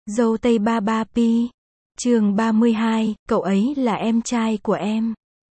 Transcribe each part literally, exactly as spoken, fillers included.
Dâu tây ba ba pi. Chương ba mươi hai, cậu ấy là em trai của em.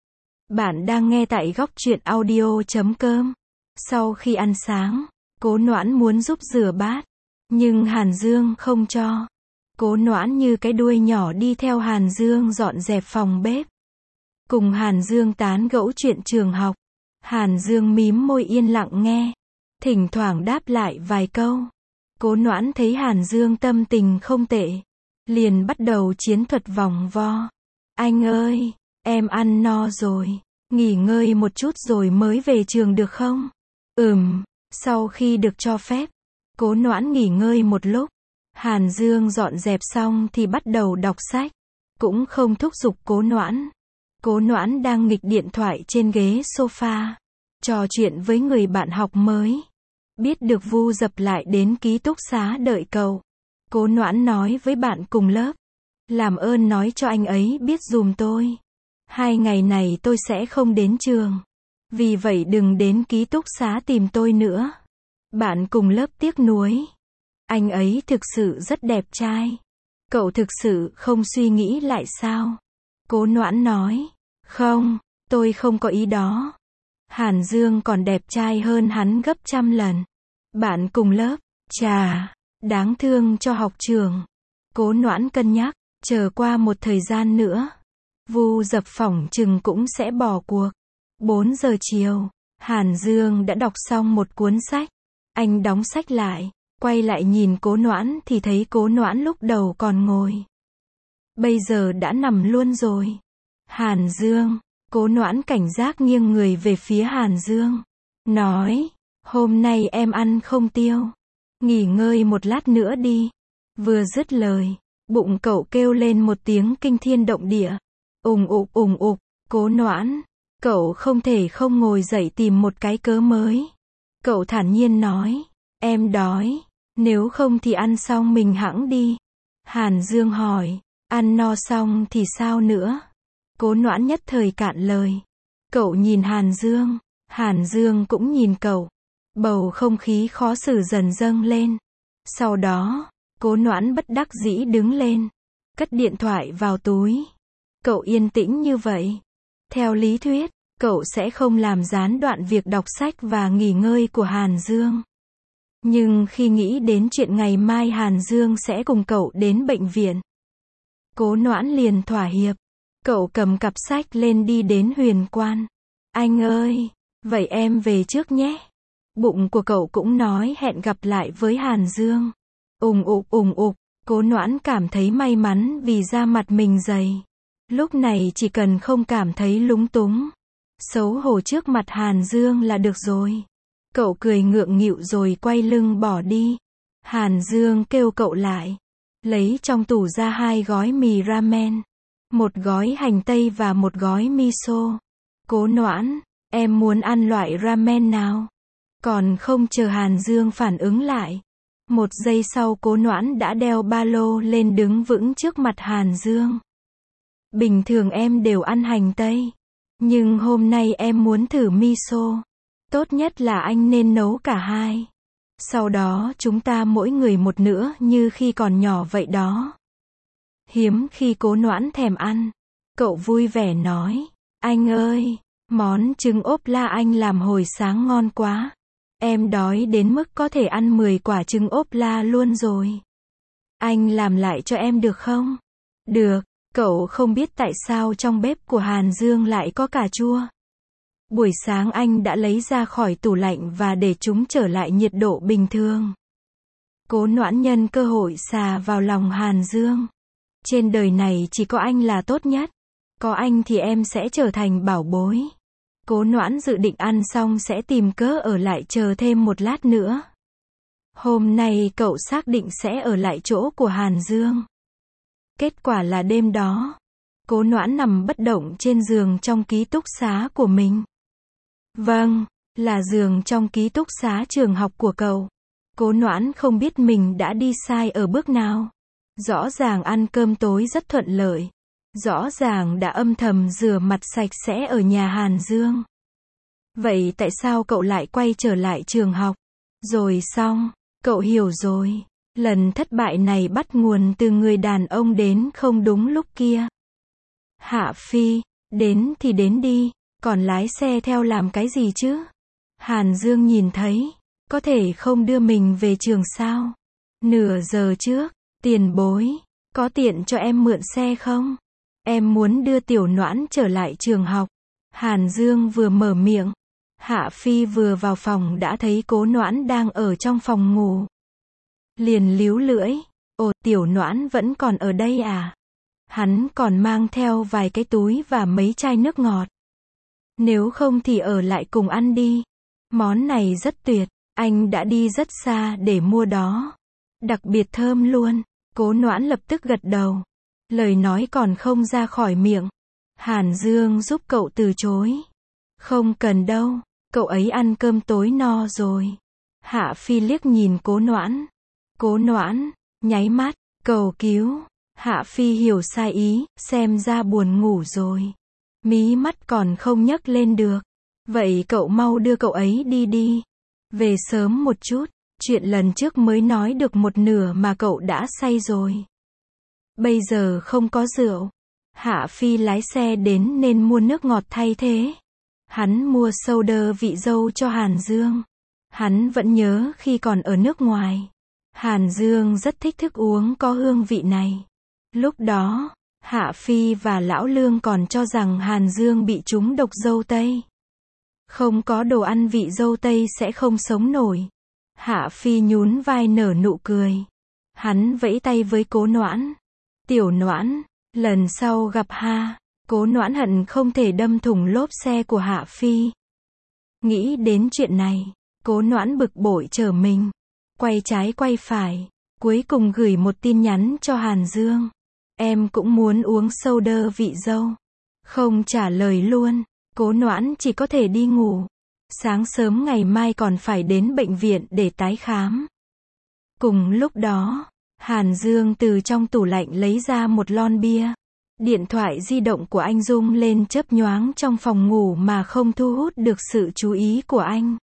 Bạn đang nghe tại góc truyện audio chấm com. Sau khi ăn sáng, Cố Noãn muốn giúp rửa bát, nhưng Hàn Dương không cho. Cố Noãn như cái đuôi nhỏ đi theo Hàn Dương dọn dẹp phòng bếp. Cùng Hàn Dương tán gẫu chuyện trường học. Hàn Dương mím môi yên lặng nghe, thỉnh thoảng đáp lại vài câu. Cố Noãn thấy Hàn Dương tâm tình không tệ, liền bắt đầu chiến thuật vòng vo. Anh ơi, em ăn no rồi, nghỉ ngơi một chút rồi mới về trường được không? Ừm, sau khi được cho phép, Cố Noãn nghỉ ngơi một lúc. Hàn Dương dọn dẹp xong thì bắt đầu đọc sách, cũng không thúc giục Cố Noãn. Cố Noãn đang nghịch điện thoại trên ghế sofa, trò chuyện với người bạn học mới. Biết được Vu Dập lại đến ký túc xá đợi cậu. Cố Noãn nói với bạn cùng lớp, làm ơn nói cho anh ấy biết dùm tôi. Hai ngày này tôi sẽ không đến trường, vì vậy đừng đến ký túc xá tìm tôi nữa. Bạn cùng lớp tiếc nuối. Anh ấy thực sự rất đẹp trai. Cậu thực sự không suy nghĩ lại sao? Cố Noãn nói, không, tôi không có ý đó. Hàn Dương còn đẹp trai hơn hắn gấp trăm lần. Bạn cùng lớp, chà, đáng thương cho học trường. Cố Noãn cân nhắc, chờ qua một thời gian nữa, Vu Dập phỏng chừng cũng sẽ bỏ cuộc. bốn giờ chiều, Hàn Dương đã đọc xong một cuốn sách. Anh đóng sách lại, quay lại nhìn Cố Noãn thì thấy Cố Noãn lúc đầu còn ngồi, bây giờ đã nằm luôn rồi. Hàn Dương, Cố Noãn cảnh giác nghiêng người về phía Hàn Dương, nói, hôm nay em ăn không tiêu, nghỉ ngơi một lát nữa đi. Vừa dứt lời, bụng cậu kêu lên một tiếng kinh thiên động địa, ùng ục ùng ục. Cố Noãn, cậu không thể không ngồi dậy tìm một cái cớ mới. Cậu thản nhiên nói, em đói, nếu không thì ăn xong mình hẵng đi. Hàn Dương hỏi, ăn no xong thì sao nữa? Cố Noãn nhất thời cạn lời. Cậu nhìn Hàn Dương, Hàn Dương cũng nhìn cậu. Bầu không khí khó xử dần dâng lên. Sau đó, Cố Noãn bất đắc dĩ đứng lên, cất điện thoại vào túi. Cậu yên tĩnh như vậy, theo lý thuyết, cậu sẽ không làm gián đoạn việc đọc sách và nghỉ ngơi của Hàn Dương. Nhưng khi nghĩ đến chuyện ngày mai Hàn Dương sẽ cùng cậu đến bệnh viện, Cố Noãn liền thỏa hiệp. Cậu cầm cặp sách lên đi đến Huyền Quan. Anh ơi, vậy em về trước nhé. Bụng của cậu cũng nói hẹn gặp lại với Hàn Dương. Ùng ục ùng ục. Cố Noãn cảm thấy may mắn vì da mặt mình dày. Lúc này chỉ cần không cảm thấy lúng túng, xấu hổ trước mặt Hàn Dương là được rồi. Cậu cười ngượng nghịu rồi quay lưng bỏ đi. Hàn Dương kêu cậu lại, lấy trong tủ ra hai gói mì ramen, một gói hành tây và một gói miso. Cố Noãn, em muốn ăn loại ramen nào? Còn không chờ Hàn Dương phản ứng lại, một giây sau Cố Noãn đã đeo ba lô lên đứng vững trước mặt Hàn Dương. Bình thường em đều ăn hành tây, nhưng hôm nay em muốn thử miso. Tốt nhất là anh nên nấu cả hai. Sau đó chúng ta mỗi người một nữa như khi còn nhỏ vậy đó. Hiếm khi Cố Noãn thèm ăn. Cậu vui vẻ nói, anh ơi, món trứng ốp la anh làm hồi sáng ngon quá. Em đói đến mức có thể ăn mười quả trứng ốp la luôn rồi. Anh làm lại cho em được không? Được. Cậu không biết tại sao trong bếp của Hàn Dương lại có cà chua. Buổi sáng anh đã lấy ra khỏi tủ lạnh và để chúng trở lại nhiệt độ bình thường. Cố Noãn nhân cơ hội xà vào lòng Hàn Dương. Trên đời này chỉ có anh là tốt nhất. Có anh thì em sẽ trở thành bảo bối. Cố Noãn dự định ăn xong sẽ tìm cớ ở lại chờ thêm một lát nữa. Hôm nay cậu xác định sẽ ở lại chỗ của Hàn Dương. Kết quả là đêm đó, Cố Noãn nằm bất động trên giường trong ký túc xá của mình. Vâng, là giường trong ký túc xá trường học của cậu. Cố Noãn không biết mình đã đi sai ở bước nào. Rõ ràng ăn cơm tối rất thuận lợi. Rõ ràng đã âm thầm rửa mặt sạch sẽ ở nhà Hàn Dương. Vậy tại sao cậu lại quay trở lại trường học? Rồi xong, cậu hiểu rồi. Lần thất bại này bắt nguồn từ người đàn ông đến không đúng lúc kia. Hạ Phi, đến thì đến đi, còn lái xe theo làm cái gì chứ? Hàn Dương nhìn thấy, có thể không đưa mình về trường sao? Nửa giờ trước, tiền bối, có tiện cho em mượn xe không? Em muốn đưa Tiểu Noãn trở lại trường học. Hàn Dương vừa mở miệng, Hạ Phi vừa vào phòng đã thấy Cố Noãn đang ở trong phòng ngủ. Liền líu lưỡi, ồ, Tiểu Noãn vẫn còn ở đây à? Hắn còn mang theo vài cái túi và mấy chai nước ngọt. Nếu không thì ở lại cùng ăn đi. Món này rất tuyệt, anh đã đi rất xa để mua đó. Đặc biệt thơm luôn. Cố Noãn lập tức gật đầu. Lời nói còn không ra khỏi miệng. Hàn Dương giúp cậu từ chối. Không cần đâu, cậu ấy ăn cơm tối no rồi. Hạ Phi liếc nhìn Cố Noãn. Cố Noãn, nháy mắt, cầu cứu. Hạ Phi hiểu sai ý, xem ra buồn ngủ rồi. Mí mắt còn không nhấc lên được. Vậy cậu mau đưa cậu ấy đi đi. Về sớm một chút, chuyện lần trước mới nói được một nửa mà cậu đã say rồi. Bây giờ không có rượu. Hạ Phi lái xe đến nên mua nước ngọt thay thế. Hắn mua soda vị dâu cho Hàn Dương. Hắn vẫn nhớ khi còn ở nước ngoài. Hàn Dương rất thích thức uống có hương vị này. Lúc đó, Hạ Phi và Lão Lương còn cho rằng Hàn Dương bị trúng độc dâu tây. Không có đồ ăn vị dâu tây sẽ không sống nổi. Hạ Phi nhún vai nở nụ cười. Hắn vẫy tay với Cố Noãn. Tiểu Noãn, lần sau gặp ha. Cố Noãn hận không thể đâm thủng lốp xe của Hạ Phi. Nghĩ đến chuyện này, Cố Noãn bực bội trở mình. Quay trái quay phải, cuối cùng gửi một tin nhắn cho Hàn Dương. Em cũng muốn uống soda vị dâu. Không trả lời luôn, Cố Noãn chỉ có thể đi ngủ. Sáng sớm ngày mai còn phải đến bệnh viện để tái khám. Cùng lúc đó, Hàn Dương từ trong tủ lạnh lấy ra một lon bia. Điện thoại di động của anh rung lên chớp nhoáng trong phòng ngủ mà không thu hút được sự chú ý của anh.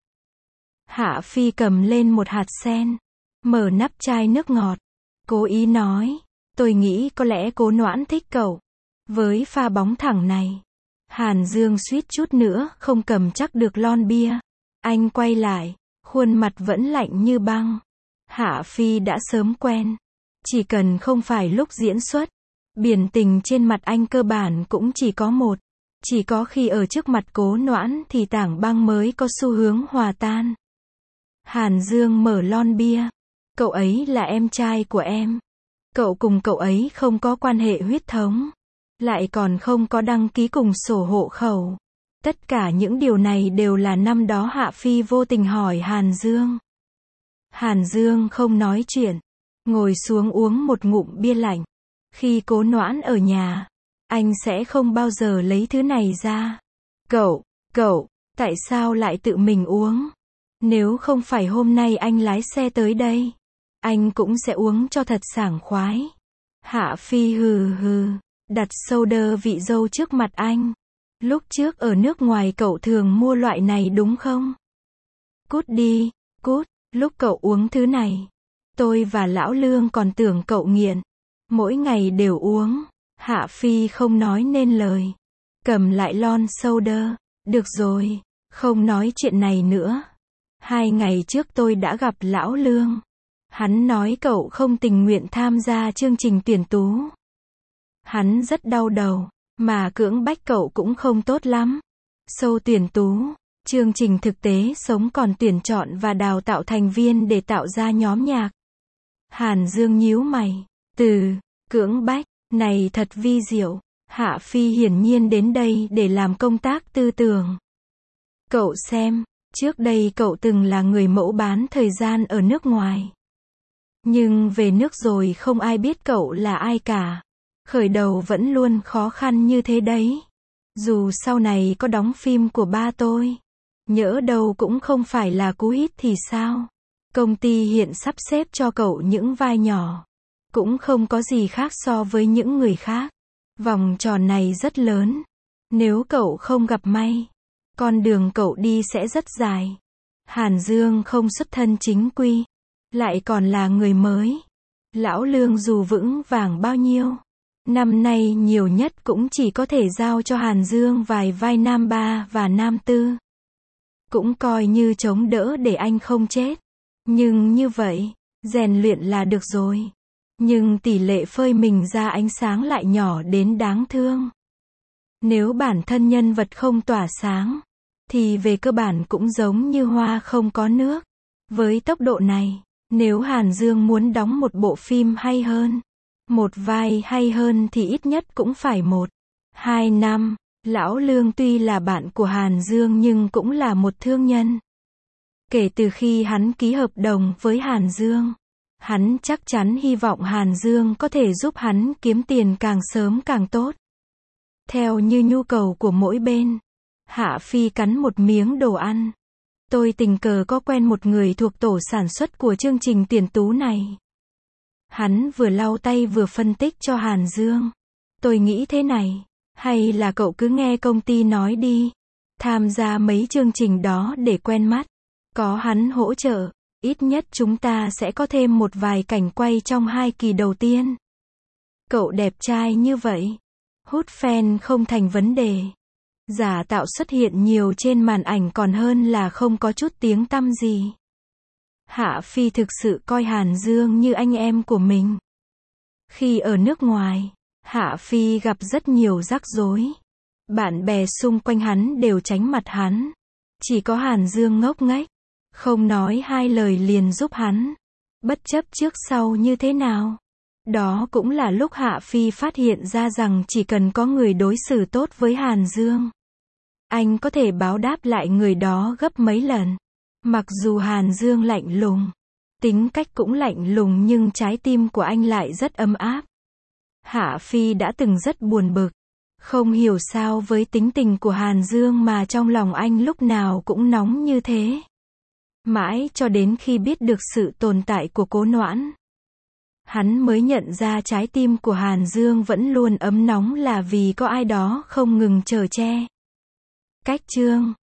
Hạ Phi cầm lên một hạt sen, mở nắp chai nước ngọt, cố ý nói, tôi nghĩ có lẽ Cố Noãn thích cậu. Với pha bóng thẳng này, Hàn Dương suýt chút nữa không cầm chắc được lon bia. Anh quay lại, khuôn mặt vẫn lạnh như băng. Hạ Phi đã sớm quen. Chỉ cần không phải lúc diễn xuất, biển tình trên mặt anh cơ bản cũng chỉ có một. Chỉ có khi ở trước mặt Cố Noãn thì tảng băng mới có xu hướng hòa tan. Hàn Dương mở lon bia. Cậu ấy là em trai của em. Cậu cùng cậu ấy không có quan hệ huyết thống. Lại còn không có đăng ký cùng sổ hộ khẩu. Tất cả những điều này đều là năm đó Hạ Phi vô tình hỏi Hàn Dương. Hàn Dương không nói chuyện. Ngồi xuống uống một ngụm bia lạnh. Khi Cố Noãn ở nhà, anh sẽ không bao giờ lấy thứ này ra. Cậu, cậu, tại sao lại tự mình uống? Nếu không phải hôm nay anh lái xe tới đây, anh cũng sẽ uống cho thật sảng khoái. Hạ Phi hừ hừ, đặt soda vị dâu trước mặt anh. Lúc trước ở nước ngoài cậu thường mua loại này đúng không? Cút đi, cút, lúc cậu uống thứ này, tôi và Lão Lương còn tưởng cậu nghiện. Mỗi ngày đều uống. Hạ Phi không nói nên lời. Cầm lại lon soda. Được rồi, không nói chuyện này nữa. Hai ngày trước tôi đã gặp Lão Lương. Hắn nói cậu không tình nguyện tham gia chương trình tuyển tú. Hắn rất đau đầu, mà cưỡng bách cậu cũng không tốt lắm. Sâu tuyển tú, chương trình thực tế sống còn tuyển chọn và đào tạo thành viên để tạo ra nhóm nhạc. Hàn Dương nhíu mày. Từ cưỡng bách này thật vi diệu. Hạ Phi hiển nhiên đến đây để làm công tác tư tưởng. Cậu xem, trước đây cậu từng là người mẫu bán thời gian ở nước ngoài. Nhưng về nước rồi không ai biết cậu là ai cả. Khởi đầu vẫn luôn khó khăn như thế đấy. Dù sau này có đóng phim của ba tôi, nhỡ đâu cũng không phải là cú hit thì sao. Công ty hiện sắp xếp cho cậu những vai nhỏ. Cũng không có gì khác so với những người khác. Vòng tròn này rất lớn. Nếu cậu không gặp may, con đường cậu đi sẽ rất dài. Hàn Dương không xuất thân chính quy. lại còn là người mới. Lão Lương dù vững vàng bao nhiêu, năm nay nhiều nhất cũng chỉ có thể giao cho Hàn Dương vài vai nam ba và nam tư. Cũng coi như chống đỡ để anh không chết. Nhưng như vậy, rèn luyện là được rồi. Nhưng tỷ lệ phơi mình ra ánh sáng lại nhỏ đến đáng thương. Nếu bản thân nhân vật không tỏa sáng, thì về cơ bản cũng giống như hoa không có nước. Với tốc độ này, nếu Hàn Dương muốn đóng một bộ phim hay hơn, một vai hay hơn thì ít nhất cũng phải một, hai năm. Lão Lương tuy là bạn của Hàn Dương nhưng cũng là một thương nhân. Kể từ khi hắn ký hợp đồng với Hàn Dương, hắn chắc chắn hy vọng Hàn Dương có thể giúp hắn kiếm tiền càng sớm càng tốt. Theo như nhu cầu của mỗi bên. Hạ Phi cắn một miếng đồ ăn. Tôi tình cờ có quen một người thuộc tổ sản xuất của chương trình tiền tú này. Hắn vừa lau tay vừa phân tích cho Hàn Dương. Tôi nghĩ thế này, hay là cậu cứ nghe công ty nói đi, tham gia mấy chương trình đó để quen mắt. Có hắn hỗ trợ, ít nhất chúng ta sẽ có thêm một vài cảnh quay trong hai kỳ đầu tiên. Cậu đẹp trai như vậy, hút fan không thành vấn đề. Giả tạo xuất hiện nhiều trên màn ảnh còn hơn là không có chút tiếng tăm gì. Hạ Phi thực sự coi Hàn Dương như anh em của mình. Khi ở nước ngoài, Hạ Phi gặp rất nhiều rắc rối. Bạn bè xung quanh hắn đều tránh mặt hắn. Chỉ có Hàn Dương ngốc nghếch, không nói hai lời liền giúp hắn. Bất chấp trước sau như thế nào. Đó cũng là lúc Hạ Phi phát hiện ra rằng chỉ cần có người đối xử tốt với Hàn Dương, anh có thể báo đáp lại người đó gấp mấy lần. Mặc dù Hàn Dương lạnh lùng, tính cách cũng lạnh lùng nhưng trái tim của anh lại rất ấm áp. Hạ Phi đã từng rất buồn bực, không hiểu sao với tính tình của Hàn Dương mà trong lòng anh lúc nào cũng nóng như thế. Mãi cho đến khi biết được sự tồn tại của Cố Noãn, hắn mới nhận ra trái tim của Hàn Dương vẫn luôn ấm nóng là vì có ai đó không ngừng chở che. Cách chương